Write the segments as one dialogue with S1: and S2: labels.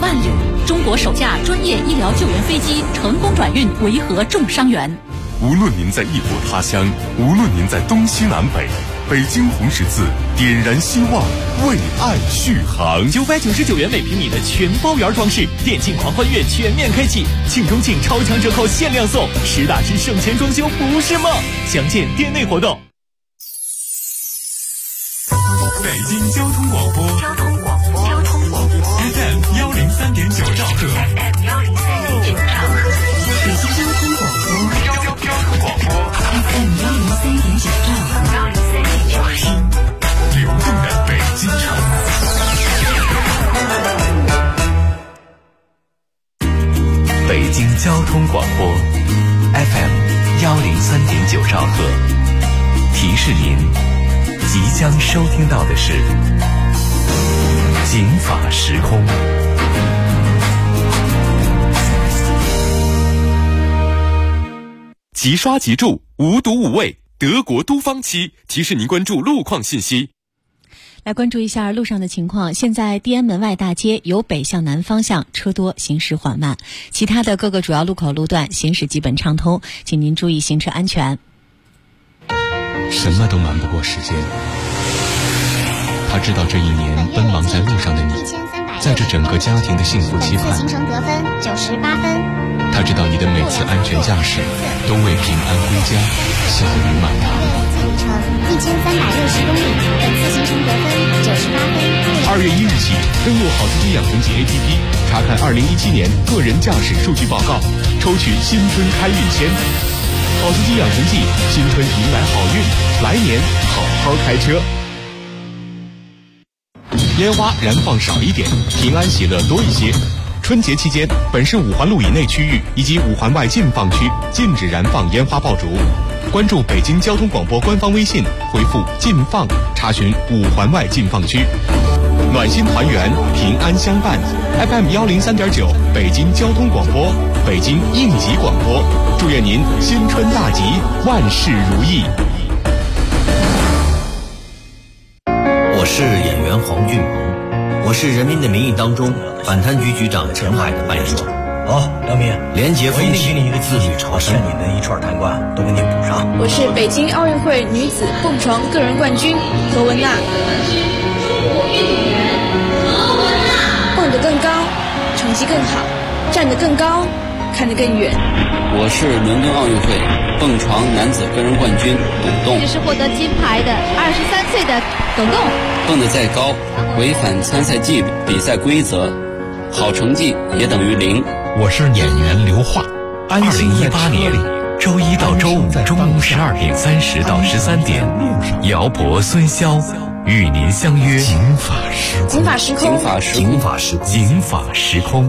S1: 万里，中国首架专业医疗救援飞机成功转运维和重伤员。
S2: 无论您在异国他乡，无论您在东西南北，北京红十字点燃希望，为爱续航。
S3: 999元每平米的全包圆装饰，电竞狂欢月全面开启，庆中庆超强折扣限量送，实打实省钱装修不是梦。详见店内活动。
S2: 北京交通广播FM 103.9兆赫，
S4: 北京交通广播 FM 103.9兆赫，
S2: 流动的北京城。
S5: 北京交通广播 FM 103.9兆赫，提示您即将收听到的是警法时空。
S2: 即刷即住，无毒无味，德国都方漆提示您关注路况信息。
S6: 来关注一下路上的情况。现在地安门外大街由北向南方向车多，行驶缓慢，其他的各个主要路口路段行驶基本畅通，请您注意行车安全。
S7: 什么都瞒不过时间，他知道这一年奔忙在路上的你，在这整个家庭的幸福期盼，
S8: 行程得分98分。
S7: 他知道你的每次安全驾驶都为平安归家笑语满堂。
S8: 里程1360公里，本次行程得分98分。
S7: 2月1日起，登录好司机养成记 APP， 查看2017年个人驾驶数据报告，抽取新春开运签。好司机养成记，新春迎来好运，来年好好开车。烟花燃放少一点，平安喜乐多一些。春节期间，本市5环路以内区域以及5环外禁放区禁止燃放烟花爆竹。关注北京交通广播官方微信，回复“禁放”查询5环外禁放区。暖心团圆，平安相伴。FM 103.9，北京交通广播，北京应急广播，祝愿您新春大吉，万事如意。
S9: 我是演员黄俊鹏，我是《人民的名义》当中反贪局局长陈海的扮演者。
S10: 好，梁明，
S9: 廉洁风气，
S10: 给你一个
S9: 自律朝圣，
S10: 你的一串贪官都给你补上。
S11: 我是北京奥运会女子蹦床个人冠军何文娜。蹦得更高，成绩更好，站得更高，看得更远。
S12: 我是伦敦奥运会蹦床男子个人冠军董栋。
S13: 这是获得金牌的23岁的董栋。
S12: 蹦得再高，违反参赛纪律、比赛规则，好成绩也等于0。
S5: 我是演员刘桦。2018年周一到周五中午12点30到13点，姚博、孙潇与您相约警法时空。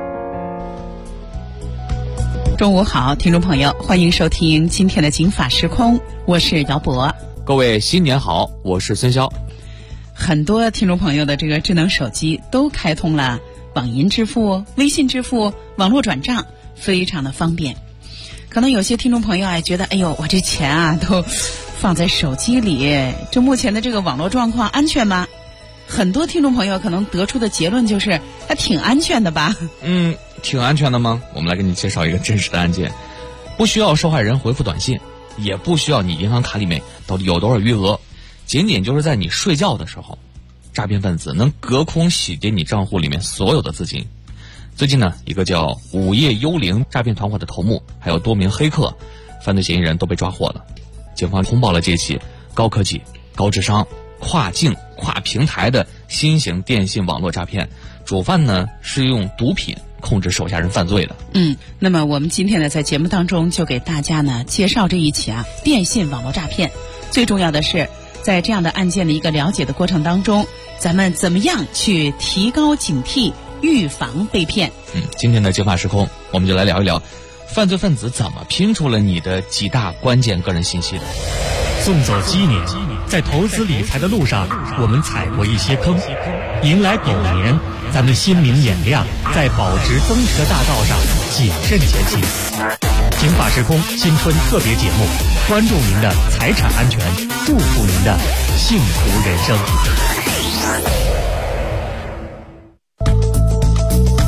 S14: 中午好，听众朋友，欢迎收听今天的警法时空，我是姚博。
S3: 各位新年好，我是孙潇。
S14: 很多听众朋友的这个智能手机都开通了网银支付、微信支付、网络转账，非常的方便。可能有些听众朋友觉得，哎呦，我这钱啊都放在手机里，这目前的这个网络状况安全吗？很多听众朋友可能得出的结论就是还挺安全的吧。
S3: 挺安全的吗？我们来给你介绍一个真实的案件，不需要受害人回复短信，也不需要你银行卡里面到底有多少余额，仅仅就是在你睡觉的时候，诈骗分子能隔空洗劫你账户里面所有的资金。最近呢，一个叫午夜幽灵诈骗团伙的头目，还有多名黑客犯罪嫌疑人都被抓获了。警方通报了这起高科技、高智商、跨境、跨平台的新型电信网络诈骗，主犯呢是用毒品控制手下人犯罪的。
S14: 那么我们今天呢在节目当中就给大家呢介绍这一起电信网络诈骗。最重要的是在这样的案件的一个了解的过程当中，咱们怎么样去提高警惕，预防被骗。
S3: 今天的警法时空，我们就来聊一聊犯罪分子怎么拼出了你的几大关键个人信息的。
S15: 送走鸡年，在投资理财的路上，我们踩过一些坑，迎来狗年，咱们心明眼亮，在保值增值的大道上谨慎前行。警法时空新春特别节目，关注您的财产安全，祝福您的幸福人生。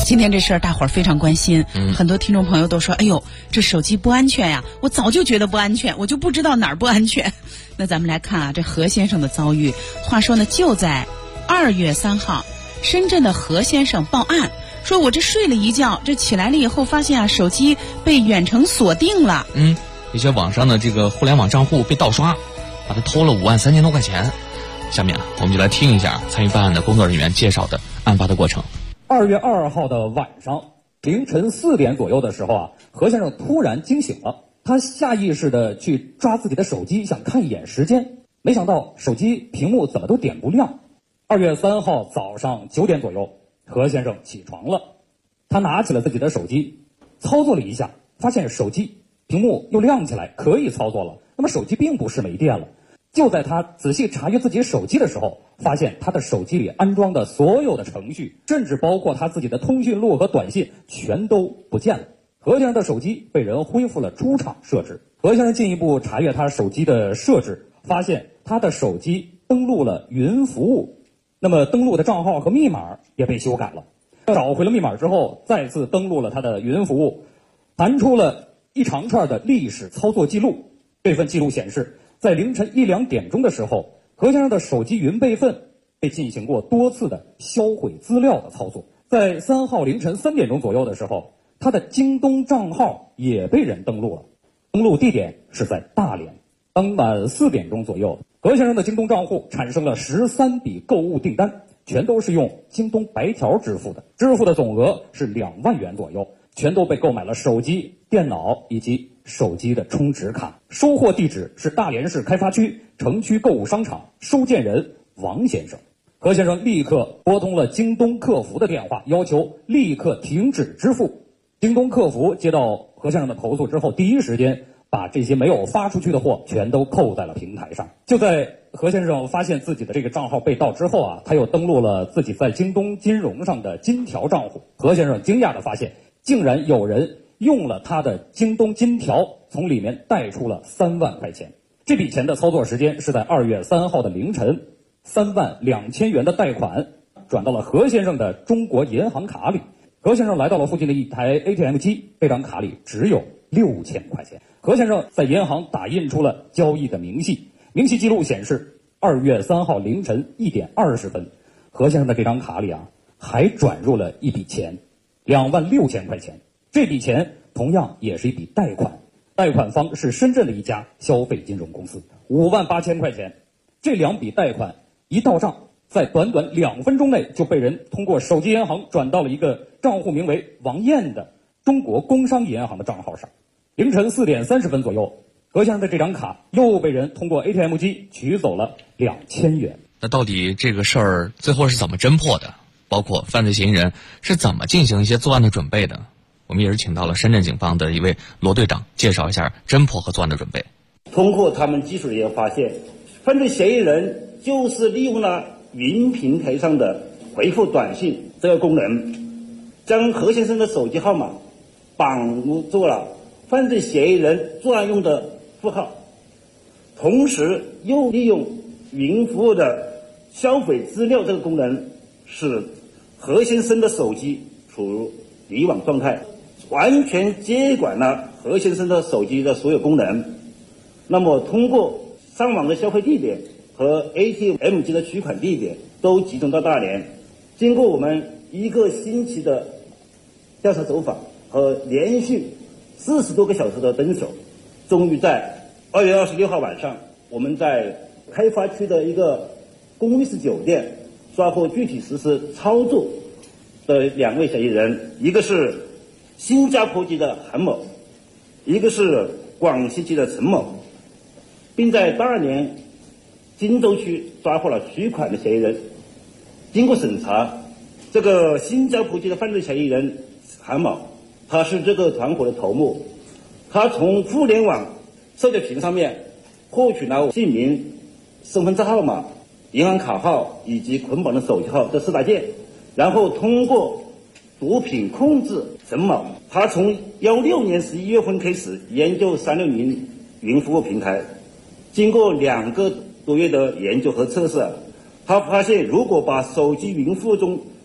S14: 今天这事儿大伙儿非常关心，很多听众朋友都说，哎呦，这手机不安全呀，我早就觉得不安全，我就不知道哪儿不安全。那咱们来看啊，这何先生的遭遇。话说呢，就在2月3号，深圳的何先生报案，说我这睡了一觉，这起来了以后发现啊，手机被远程锁定了。
S3: 一些网上的这个互联网账户被盗刷，把他偷了53000多块钱。下面我们就来听一下参与办案的工作人员介绍的案发的过程。
S16: 2月2号的晚上凌晨4点左右的时候啊，何先生突然惊醒了，他下意识的去抓自己的手机，想看一眼时间，没想到手机屏幕怎么都点不亮。2月3号早上9点左右，何先生起床了，他拿起了自己的手机，操作了一下，发现手机屏幕又亮起来，可以操作了。那么手机并不是没电了。就在他仔细查阅自己手机的时候，发现他的手机里安装的所有的程序，甚至包括他自己的通讯录和短信，全都不见了。何先生的手机被人恢复了出厂设置。何先生进一步查阅他手机的设置，发现他的手机登录了云服务，那么登录的账号和密码也被修改了。找回了密码之后，再次登录了他的云服务，弹出了一长串的历史操作记录。这份记录显示，在凌晨1、2点钟的时候，何先生的手机云备份被进行过多次的销毁资料的操作。在3号凌晨3点钟左右的时候，他的京东账号也被人登录了，登录地点是在大连。当晚4点钟左右，何先生的京东账户产生了13笔购物订单，全都是用京东白条支付的，支付的总额是2万元左右，全都被购买了手机、电脑以及手机的充值卡。收货地址是大连市开发区城区购物商场，收件人王先生。何先生立刻拨通了京东客服的电话，要求立刻停止支付。京东客服接到何先生的投诉之后，第一时间把这些没有发出去的货全都扣在了平台上。就在何先生发现自己的这个账号被盗之后啊，他又登录了自己在京东金融上的金条账户。何先生惊讶地发现，竟然有人用了他的京东金条，从里面贷出了3万块钱。这笔钱的操作时间是在2月3号的凌晨，3万2000元的贷款转到了何先生的中国银行卡里。何先生来到了附近的一台 ATM 机，这张卡里只有6000块钱。何先生在银行打印出了交易的明细，明细记录显示2月3号凌晨1点20分，何先生的这张卡里啊还转入了一笔钱，2万6000块钱。这笔钱同样也是一笔贷款，贷款方是深圳的一家消费金融公司，5万8000块钱。这2笔贷款一到账，在短短2分钟内就被人通过手机银行转到了一个账户名为王艳的中国工商银行的账号上。凌晨4点30分左右，何先生的这张卡又被人通过 ATM 机取走了2000元。
S3: 那到底这个事儿最后是怎么侦破的？包括犯罪嫌疑人是怎么进行一些作案的准备的？我们也是请到了深圳警方的一位罗队长，介绍一下侦破和作案的准备。
S17: 通过他们技术人员发现，犯罪嫌疑人就是利用了云平台上的回复短信这个功能，将何先生的手机号码绑住了犯罪嫌疑人作案用的符号，同时又利用云服务的销毁资料这个功能，使何先生的手机处于离网状态，完全接管了何先生的手机的所有功能。那么通过上网的消费地点和 ATM 机的取款地点都集中到大连，经过我们1个星期的调查走访和连续40多个小时的蹲守，终于在2月26号晚上，我们在开发区的一个公寓式酒店抓获具体实施操作的2位嫌疑人，一个是新加坡籍的韩某，一个是广西籍的陈某，并在大连金州区抓获了取款的嫌疑人。经过审查，这个新加坡籍的犯罪嫌疑人韩某，他是这个团伙的头目，他从互联网社交平台上面获取了姓名、身份证号码、银行卡号以及捆绑的手机号这4大件，然后通过毒品控制陈某，他从16年11月份开始研究360云服务平台，经过2个多月的研究和测试，他发现如果把手机云服务中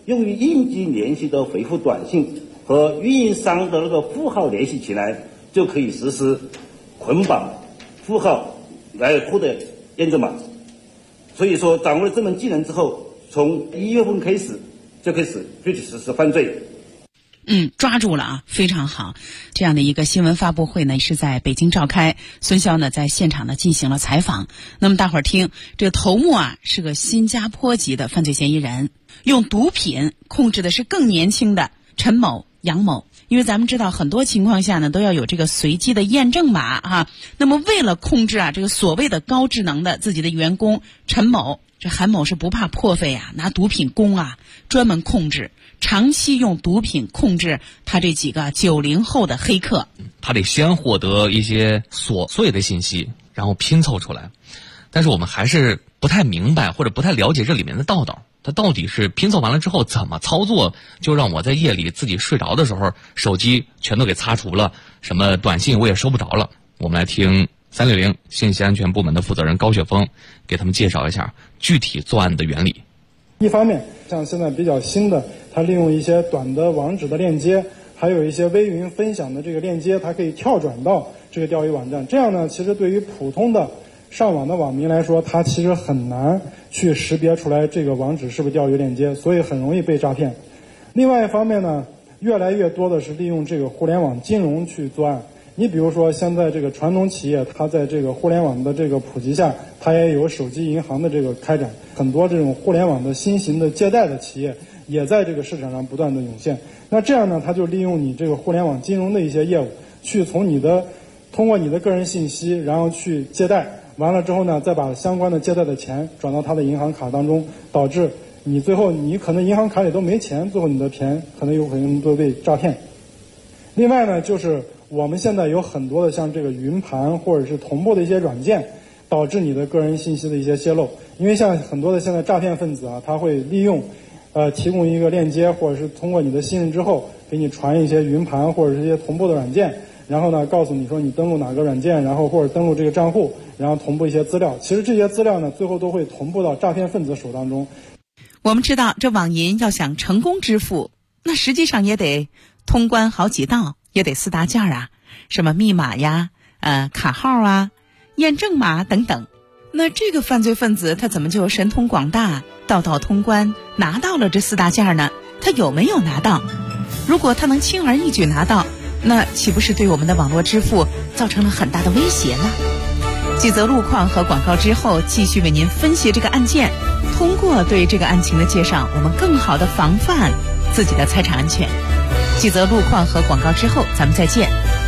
S17: 用于应急联系的回复短信和运营商的那个户号联系起来，就可以实施捆绑户号来获得验证码。所以说，掌握了这门技能之后，从1月份开始就开始具体实施犯罪。
S14: 抓住了啊，非常好。这样的一个新闻发布会呢，是在北京召开。孙骁呢在现场呢进行了采访。那么大伙儿听，这个头目啊是个新加坡籍的犯罪嫌疑人，用毒品控制的是更年轻的陈某、杨某。因为咱们知道很多情况下呢都要有这个随机的验证码啊。那么为了控制这个所谓的高智能的自己的员工陈某，这韩某是不怕破费啊，拿毒品工啊专门控制。长期用毒品控制他这几个90后的黑客，
S3: 他得先获得一些琐碎的信息，然后拼凑出来。但是我们还是不太明白或者不太了解这里面的道道，他到底是拼凑完了之后怎么操作，就让我在夜里自己睡着的时候手机全都给擦除了，什么短信我也收不着了。我们来听360信息安全部门的负责人高雪峰给他们介绍一下具体作案的原理。
S18: 一方面，像现在比较新的，它利用一些短的网址的链接，还有一些微云分享的这个链接，它可以跳转到这个钓鱼网站。这样呢，其实对于普通的上网的网民来说，他其实很难去识别出来这个网址是不是钓鱼链接，所以很容易被诈骗。另外一方面呢，越来越多的是利用这个互联网金融去作案。你比如说，现在这个传统企业，它在这个互联网的这个普及下，它也有手机银行的这个开展，很多这种互联网的新型的借贷的企业也在这个市场上不断的涌现。那这样呢，它就利用你这个互联网金融的一些业务，去通过你的个人信息，然后去借贷，完了之后呢，再把相关的借贷的钱转到他的银行卡当中，导致你最后你可能银行卡里都没钱，最后你的钱可能都被诈骗。另外呢，就是我们现在有很多的像这个云盘或者是同步的一些软件，导致你的个人信息的一些泄露。因为像很多的现在诈骗分子啊，他会利用提供一个链接，或者是通过你的信任之后给你传一些云盘或者是一些同步的软件，然后呢告诉你说你登录哪个软件，然后或者登录这个账户，然后同步一些资料。其实这些资料呢，最后都会同步到诈骗分子手当中。
S14: 我们知道这网银要想成功支付，那实际上也得通关好几道，也得4大件啊，什么密码呀、卡号啊、验证码等等。那这个犯罪分子他怎么就神通广大，道道通关，拿到了这4大件呢？他有没有拿到？如果他能轻而易举拿到，那岂不是对我们的网络支付造成了很大的威胁呢？几则路况和广告之后，继续为您分析这个案件。通过对这个案情的介绍，我们更好地防范自己的财产安全。几则路况和广告之后，咱们再见。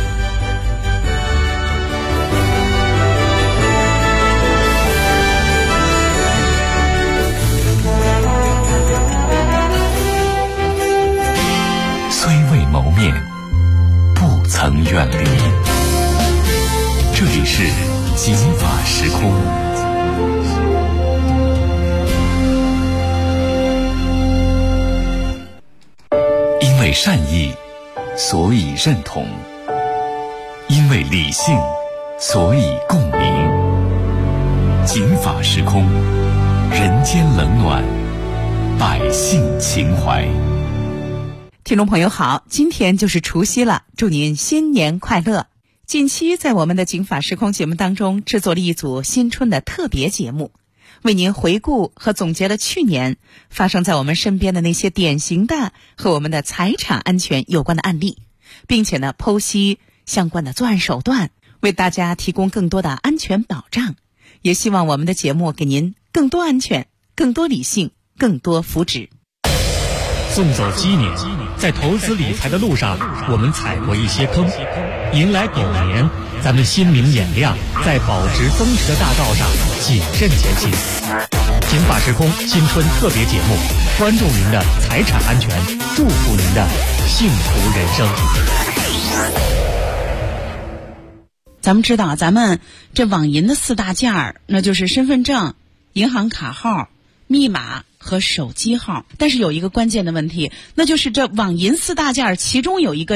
S5: 虽未谋面，不曾远离。这里是警法时空。因为善意，所以认同；因为理性，所以共鸣。警法时空，人间冷暖，百姓情怀。
S14: 听众朋友好，今天就是除夕了，祝您新年快乐。近期在我们的警法时空节目当中制作了一组新春的特别节目，为您回顾和总结了去年发生在我们身边的那些典型的和我们的财产安全有关的案例，并且呢剖析相关的作案手段，为大家提供更多的安全保障。也希望我们的节目给您更多安全、更多理性、更多福祉。
S15: 送走鸡年，在投资理财的路上，我们踩过一些坑，迎来狗年，咱们心明眼亮，在保值增值的大道上谨慎前行。警法时空新春特别节目，关注您的财产安全，祝福您的幸福人生。
S14: 咱们知道，咱们这网银的4大件儿，那就是身份证、银行卡号、密码和手机号。但是有一个关键的问题，那就是这网银4大件儿，其中有一个叫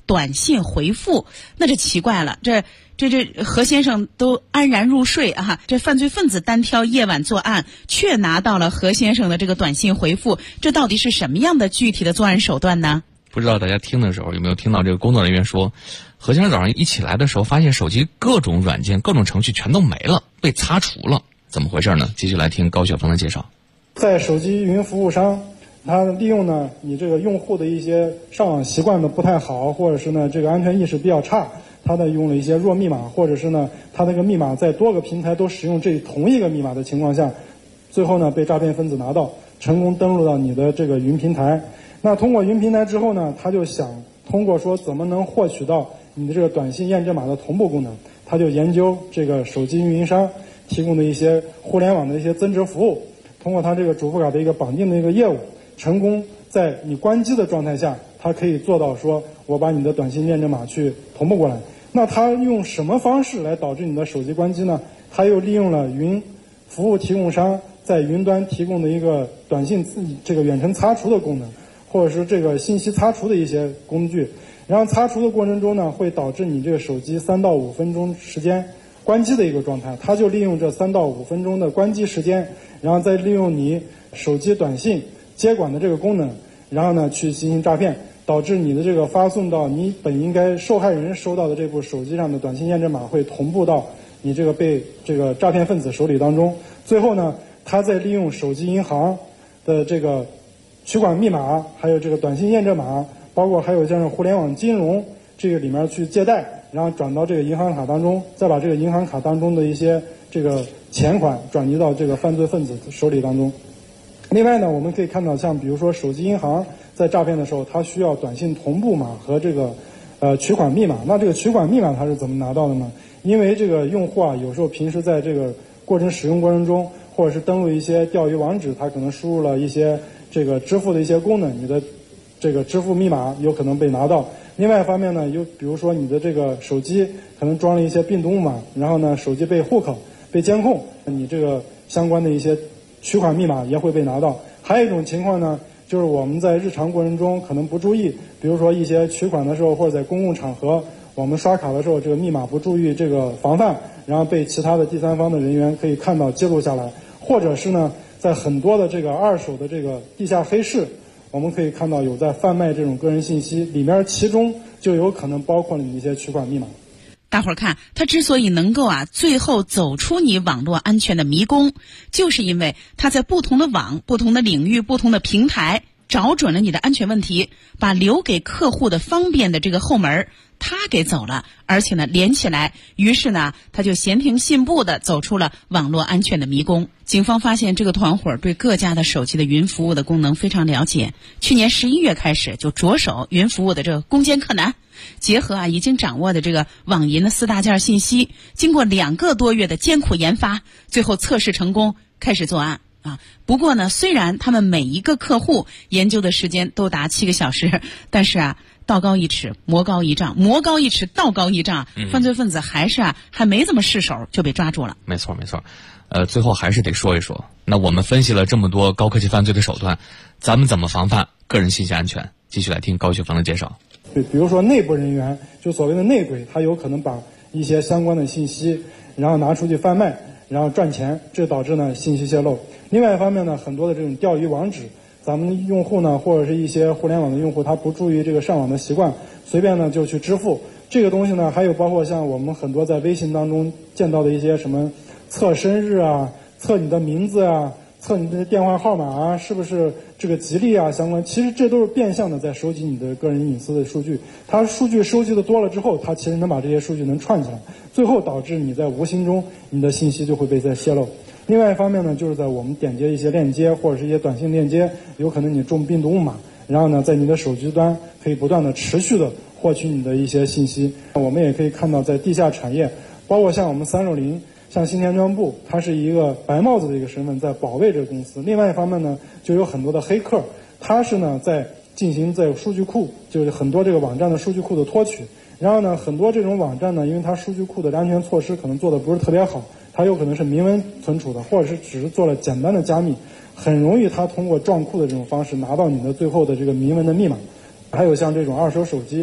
S14: 短信回复，那这奇怪了，这何先生都安然入睡啊，这犯罪分子单挑夜晚作案，却拿到了何先生的这个短信回复，这到底是什么样的具体的作案手段呢？
S3: 不知道大家听的时候有没有听到这个工作人员说，何先生早上一起来的时候，发现手机各种软件、各种程序全都没了，被擦除了，怎么回事呢？继续来听高雪峰的介绍。
S18: 在手机云服务商，他利用呢你这个用户的一些上网习惯的不太好，或者是呢这个安全意识比较差，他呢用了一些弱密码，或者是呢他那个密码在多个平台都使用这同一个密码的情况下，最后呢被诈骗分子拿到，成功登录到你的这个云平台。那通过云平台之后呢，他就想通过说怎么能获取到你的这个短信验证码的同步功能，他就研究这个手机运营商提供的一些互联网的一些增值服务，通过他这个主副卡的一个绑定的一个业务，成功在你关机的状态下，他可以做到说我把你的短信验证码去同步过来。那他用什么方式来导致你的手机关机呢？他又利用了云服务提供商在云端提供的一个短信这个远程擦除的功能，或者是这个信息擦除的一些工具，然后擦除的过程中呢，会导致你这个手机3到5分钟时间关机的一个状态，他就利用这3到5分钟的关机时间，然后再利用你手机短信接管的这个功能，然后呢去进行诈骗，导致你的这个发送到你本应该受害人收到的这部手机上的短信验证码会同步到你这个被这个诈骗分子手里当中，最后呢他再利用手机银行的这个取款密码，还有这个短信验证码，包括还有像互联网金融这个里面去借贷，然后转到这个银行卡当中，再把这个银行卡当中的一些这个钱款转移到这个犯罪分子手里当中。另外呢，我们可以看到像比如说手机银行在诈骗的时候，它需要短信同步码和这个取款密码。那这个取款密码它是怎么拿到的呢？因为这个用户啊，有时候平时在这个使用过程中，或者是登录一些钓鱼网址，它可能输入了一些这个支付的一些功能，你的这个支付密码有可能被拿到。另外一方面呢，比如说你的这个手机可能装了一些病毒木马，然后呢手机被户口被监控，你这个相关的一些取款密码也会被拿到。还有一种情况呢，就是我们在日常过程中可能不注意，比如说一些取款的时候，或者在公共场合我们刷卡的时候，这个密码不注意这个防范，然后被其他的第三方的人员可以看到记录下来，或者是呢在很多的这个二手的这个地下黑市，我们可以看到有在贩卖这种个人信息，里面其中就有可能包括了你一些取款密码。
S14: 大伙儿看，他之所以能够最后走出你网络安全的迷宫，就是因为他在不同的网、不同的领域、不同的平台找准了你的安全问题，把留给客户的方便的这个后门他给走了，而且呢连起来，于是呢他就闲庭信步地走出了网络安全的迷宫。警方发现这个团伙对各家的手机的云服务的功能非常了解，去年11月开始就着手云服务的这个攻坚克难，结合已经掌握的这个网银的4大件信息，经过2个多月的艰苦研发，最后测试成功，开始作案。不过呢，虽然他们每一个客户研究的时间都达7个小时，但是道高一尺，魔高一丈，魔高一尺，道高一丈，犯罪分子还没怎么试手就被抓住了。
S3: 没错。最后还是得说一说，那我们分析了这么多高科技犯罪的手段，咱们怎么防范个人信息安全？继续来听高雪峰的介绍。
S18: 对，比如说内部人员，就所谓的内鬼，他有可能把一些相关的信息，然后拿出去贩卖，然后赚钱，这导致呢信息泄露。另外一方面呢，很多的这种钓鱼网址，咱们用户呢或者是一些互联网的用户，他不注意这个上网的习惯，随便呢就去支付这个东西呢。还有包括像我们很多在微信当中见到的一些什么测生日啊、测你的名字啊、测你的电话号码啊，是不是这个吉利啊相关，其实这都是变相的在收集你的个人隐私的数据。它数据收集的多了之后，它其实能把这些数据能串起来，最后导致你在无形中你的信息就会被再泄露。另外一方面呢，就是在我们点击一些链接或者是一些短信链接，有可能你中病毒木马，然后呢在你的手机端可以不断的持续的获取你的一些信息。我们也可以看到在地下产业，包括像我们360像新田专部，它是一个白帽子的一个身份在保卫这个公司。另外一方面呢，就有很多的黑客，他是呢在进行在数据库，就是很多这个网站的数据库的托取。然后呢，很多这种网站呢，因为它数据库的安全措施可能做的不是特别好，它有可能是明文存储的，或者是只是做了简单的加密，很容易它通过撞库的这种方式拿到你的最后的这个明文的密码。还有像这种二手手机，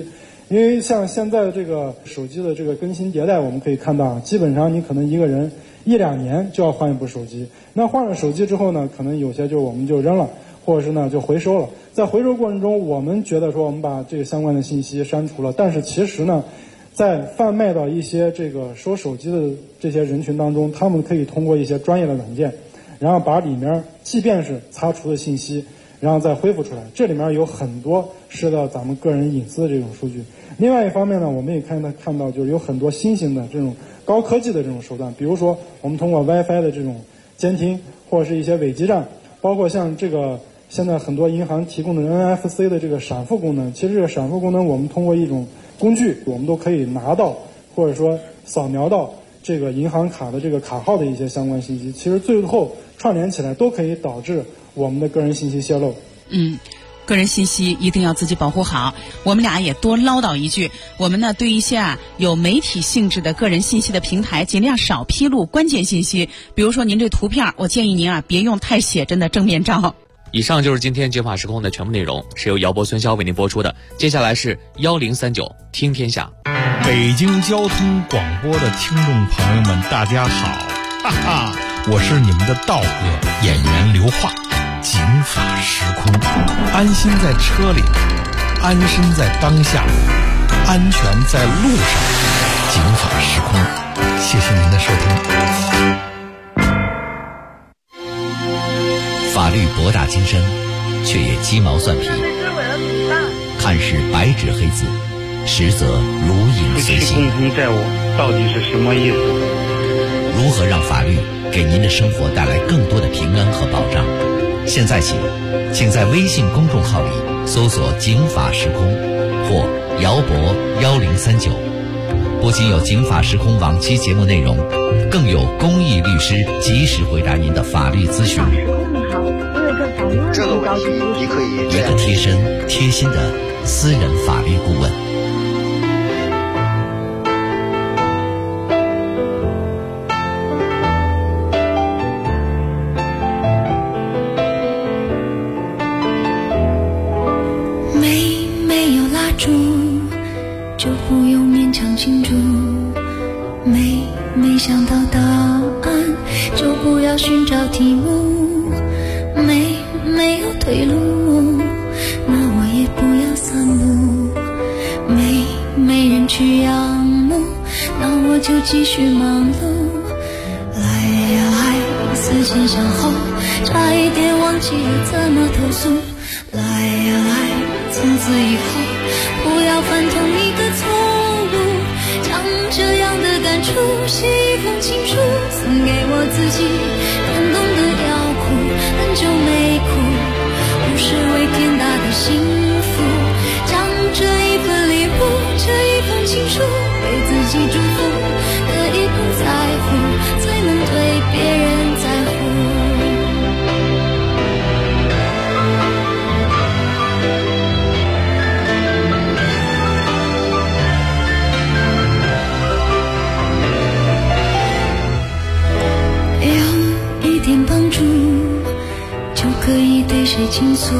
S18: 因为像现在的这个手机的这个更新迭代，我们可以看到，基本上你可能一个人1-2年就要换一部手机。那换了手机之后呢，可能有些我们就扔了，或者是呢就回收了。在回收过程中，我们觉得说我们把这个相关的信息删除了，但是其实呢，在贩卖到一些这个收手机的这些人群当中，他们可以通过一些专业的软件，然后把里面即便是擦除的信息，然后再恢复出来。这里面有很多涉及到咱们个人隐私的这种数据。另外一方面呢，我们也看到就是有很多新型的这种高科技的这种手段，比如说我们通过 WiFi 的这种监听，或者是一些伪基站，包括像这个现在很多银行提供的 NFC 的这个闪付功能。其实这个闪付功能，我们通过一种工具，我们都可以拿到，或者说扫描到这个银行卡的这个卡号的一些相关信息。其实最后串联起来，都可以导致我们的个人信息泄露。
S14: 个人信息一定要自己保护好。我们俩也多唠叨一句，我们呢对一些有媒体性质的个人信息的平台，尽量少披露关键信息。比如说您这图片，我建议您别用太写真的正面照。
S3: 以上就是今天《觉法时空》的全部内容，是由姚博、孙潇为您播出的。接下来是1039听天下。
S19: 北京交通广播的听众朋友们，大家好，哈哈，我是你们的道哥演员刘化。警法时空，安心在车里，安身在当下，安全在路上。警法时空，谢谢您的收听。
S9: 法律博大精深，却也鸡毛蒜皮，看似白纸黑字，实则如影随形。
S20: 共同债务到底是什么意思？
S9: 如何让法律给您的生活带来更多的平安和保障？现在起，请在微信公众号里搜索“警法时空”或“姚博1039”，不仅有警法时空往期节目内容，更有公益律师及时回答您的法律咨询。
S21: 这个问题你可以
S9: 一个贴身贴心的私人法律顾问。
S22: 没有蜡烛，就不用勉强庆祝。没想到答案，就不要寻找题目。没有退路，那我也不要散步。没人去仰慕，那我就继续忙碌。来呀来，思前想后，差一点忘记了怎么投诉。来呀来，从此以后不要犯同一个错误。将这样的感触写一封情书，送给我自己，感动的要哭，很久没哭，不是为天大的幸福。将这一份礼物，这一封情书，给自己祝福，可以不在乎，才能对别人在乎。帮助就可以对谁倾诉，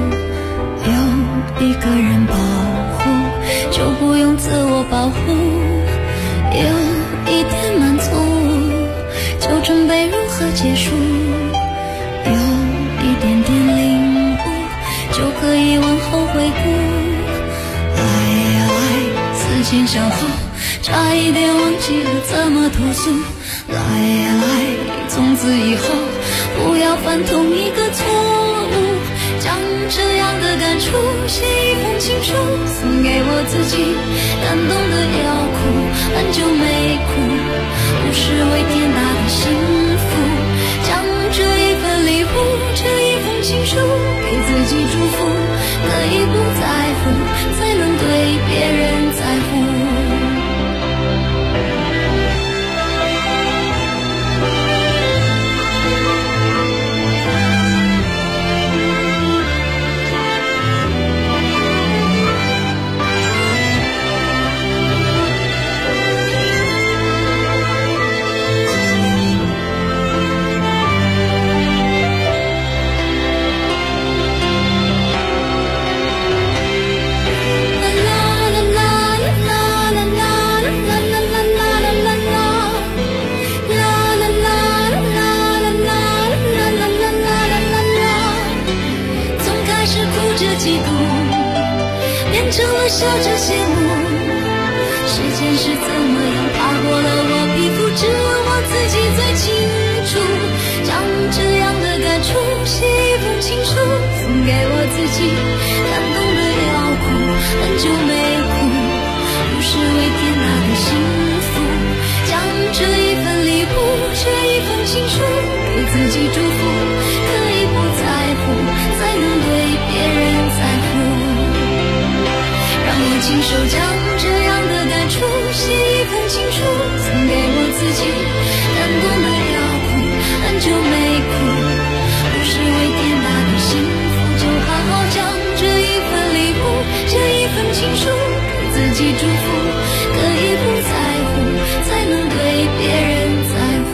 S22: 有一个人保护就不用自我保护，有一点满足就准备如何结束，有一点点领悟就可以往后回顾。来呀来，思前想后，差一点忘记了怎么投诉。来呀来，从此以后不要犯同一个错误。将这样的感触写一封情书，送给我自己，感动的要哭，很久没哭，不是为天大的幸福。将这一份礼物，这一封情书，给自己祝福，可以不在乎，才能对别人在乎。啦啦啦成了笑着谢幕。时间是怎么样爬过了我皮肤，只有我自己最清楚。将这样的感触写一封情书，送给我自己，感动的要哭，很久没哭，不是为天大的幸福。将这一份礼物，这一份情书，给自己祝福，可以不在乎，才能对别人在乎。让我亲手将这样的感触写一封情书，送给我自己，感动的要哭，很久没哭，不是为天大的幸福，就好好将这一份礼物，这一份情书，给自己祝福，可以不在乎，才能对别人在乎。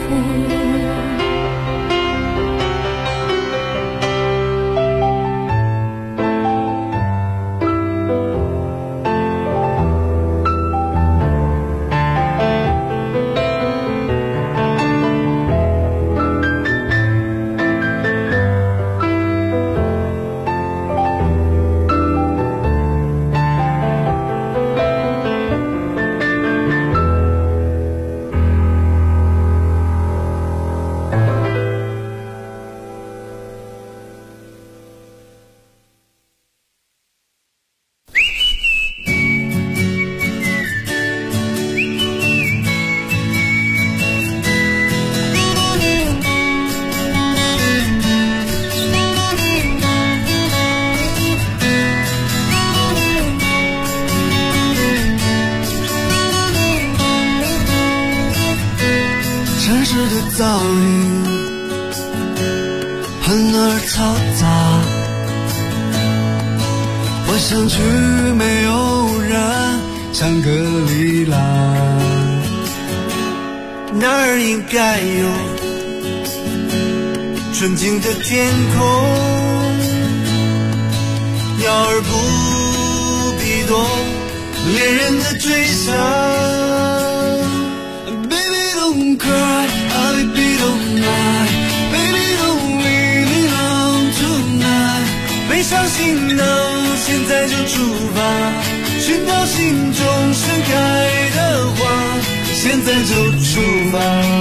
S1: 噪音很而嘈杂，我想去没有人，香格里拉，那儿应该有纯净的天空，鸟儿不必多，恋人的追想。Don't cry, baby don't lie, baby don't leave me alone tonight。 背上行囊，现在就出发，寻找心中盛开的花，现在就出发，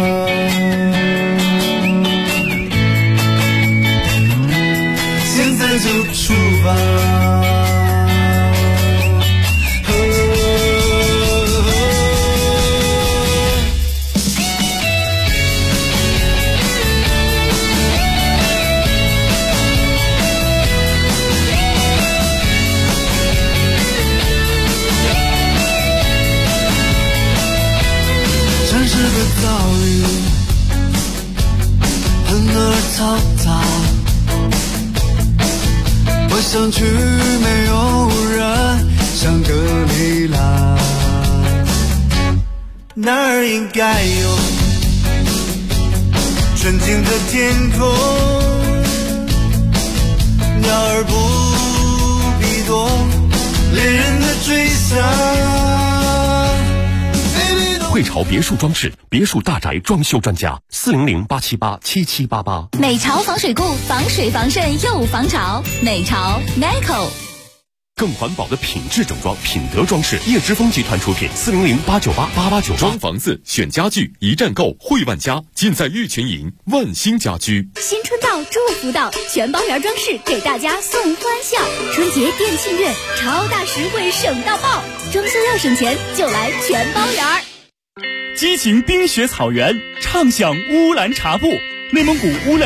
S1: 现在就出发。噪音很而嘈杂，我想去没有人，香格里拉，那儿应该有纯净的天空，鸟儿不必多，恋人的追想。
S2: 汇潮别墅装饰，别墅大宅装修专家，400-878-7788。
S4: 美潮防水固，防水防渗又防潮。美潮 Nico。
S2: 更环保的品质整装，品德装饰，叶之峰集团出品，400-898-8898。装房子选家具，一站购，汇万家，尽在玉泉营万兴家居。
S4: 新春到，祝福到，全包园装饰给大家送欢笑。春节店庆月，超大实惠，省到爆！装修要省钱，就来全包园。
S23: 激情冰雪草原，畅享乌兰察布，内蒙古乌兰。